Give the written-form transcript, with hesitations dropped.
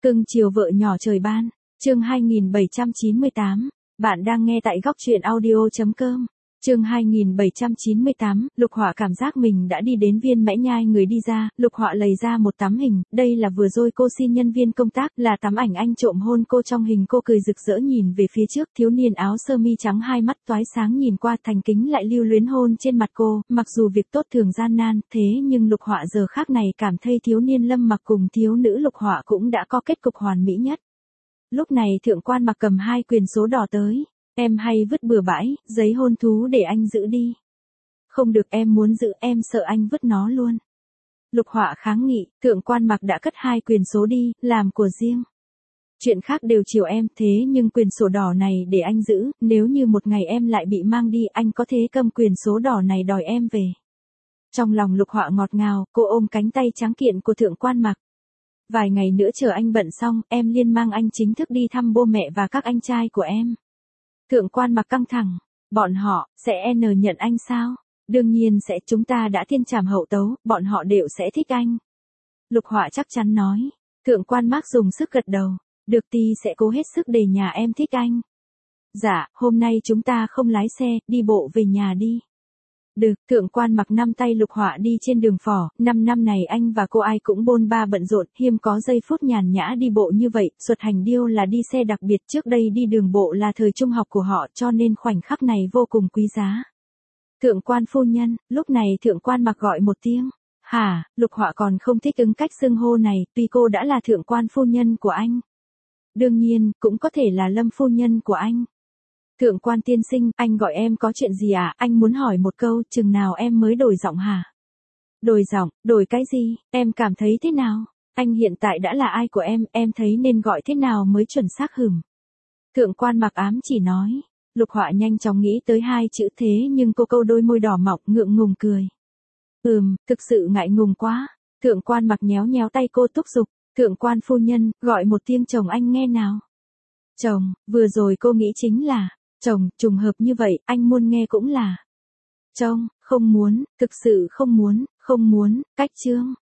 Cưng chiều vợ nhỏ trời ban, chương 2798, bạn đang nghe tại góc truyện audio.com. Chương 2798, Lục Họa cảm giác mình đã đi đến Viên Mẽ Nhai người đi ra, Lục Họa lầy ra một tấm hình, đây là vừa rồi cô xin nhân viên công tác, là tấm ảnh anh trộm hôn cô trong hình cô cười rực rỡ nhìn về phía trước, thiếu niên áo sơ mi trắng hai mắt toái sáng nhìn qua thành kính lại lưu luyến hôn trên mặt cô, mặc dù việc tốt thường gian nan, thế nhưng Lục Họa giờ khác này cảm thấy thiếu niên Lâm Mặc cùng thiếu nữ Lục Họa cũng đã có kết cục hoàn mỹ nhất. Lúc này Thượng Quan Mặc cầm hai quyền số đỏ tới. Em hay vứt bừa bãi, giấy hôn thú để anh giữ đi. Không được, em muốn giữ, em sợ anh vứt nó luôn. Lục Họa kháng nghị, Thượng Quan Mặc đã cất hai quyền số đi, làm của riêng. Chuyện khác đều chiều em, thế nhưng quyền sổ đỏ này để anh giữ, nếu như một ngày em lại bị mang đi, anh có thể cầm quyền số đỏ này đòi em về. Trong lòng Lục Họa ngọt ngào, cô ôm cánh tay trắng kiện của Thượng Quan Mặc. Vài ngày nữa chờ anh bận xong, em liên mang anh chính thức đi thăm bố mẹ và các anh trai của em. Thượng Quan Mặc căng thẳng, bọn họ, sẽ nhận anh sao? Đương nhiên sẽ, chúng ta đã thiên trảm hậu tấu, bọn họ đều sẽ thích anh. Lục Họa chắc chắn nói, Thượng Quan Mặc dùng sức gật đầu, được thì sẽ cố hết sức để nhà em thích anh. Dạ, hôm nay chúng ta không lái xe, đi bộ về nhà đi. Được, Thượng Quan Mặc nắm tay Lục Họa đi trên đường phỏ, 5 năm này anh và cô ai cũng bôn ba bận rộn, hiếm có giây phút nhàn nhã đi bộ như vậy, Xuân Hành Điêu là đi xe đặc biệt, trước đây đi đường bộ là thời trung học của họ cho nên khoảnh khắc này vô cùng quý giá. Thượng Quan phu nhân, lúc này Thượng Quan Mặc gọi một tiếng, hả, Lục Họa còn không thích ứng cách xưng hô này, tuy cô đã là Thượng Quan phu nhân của anh. Đương nhiên, cũng có thể là Lâm phu nhân của anh. Thượng Quan tiên sinh, anh gọi em có chuyện gì à? Anh muốn hỏi một câu, chừng nào em mới đổi giọng hả? Đổi giọng, đổi cái gì? Em cảm thấy thế nào? Anh hiện tại đã là ai của em thấy nên gọi thế nào mới chuẩn xác hửm? Thượng Quan Mặc ám chỉ nói. Lục Họa nhanh chóng nghĩ tới hai chữ thế nhưng cô câu đôi môi đỏ mọng ngượng ngùng cười. Thực sự ngại ngùng quá. Thượng Quan Mặc nhéo nhéo tay cô thúc giục. Thượng Quan phu nhân, gọi một tiếng chồng anh nghe nào. Chồng, vừa rồi cô nghĩ chính là chồng, trùng hợp như vậy, anh muốn nghe cũng là chồng, không muốn, thực sự không muốn, cách chương.